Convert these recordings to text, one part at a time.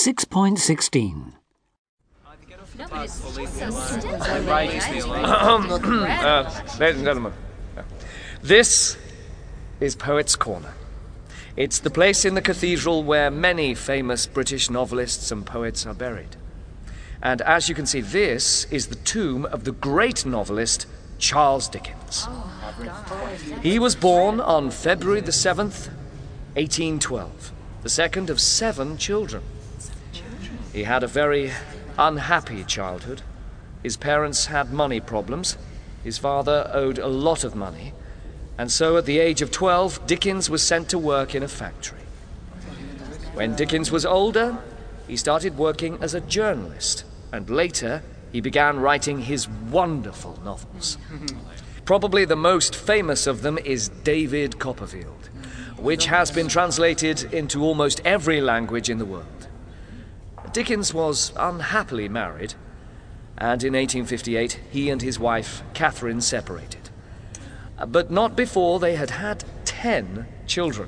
6.16. Ladies and gentlemen, this is Poets' Corner. It's the place in the cathedral where many famous British novelists and poets are buried. And as you can see, this is the tomb of the great novelist Charles Dickens. He was born on February the 7th, 1812, the second of 7 children. He had a very unhappy childhood. His parents had money problems. His father owed a lot of money. And so at the age of 12, Dickens was sent to work in a factory. When Dickens was older, he started working as a journalist, and later he began writing his wonderful novels. Probably the most famous of them is David Copperfield, which has been translated into almost every language in the world. Dickens was unhappily married, and in 1858 he and his wife Catherine separated. But not before they had had 10 children.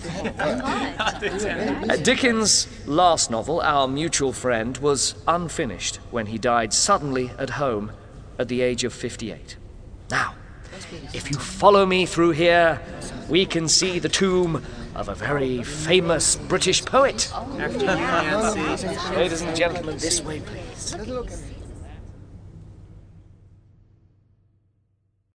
Dickens' last novel, Our Mutual Friend, was unfinished when he died suddenly at home at the age of 58. Now, if you follow me through here, we can see the tomb of a very famous British poet. Ladies and gentlemen, this way, please.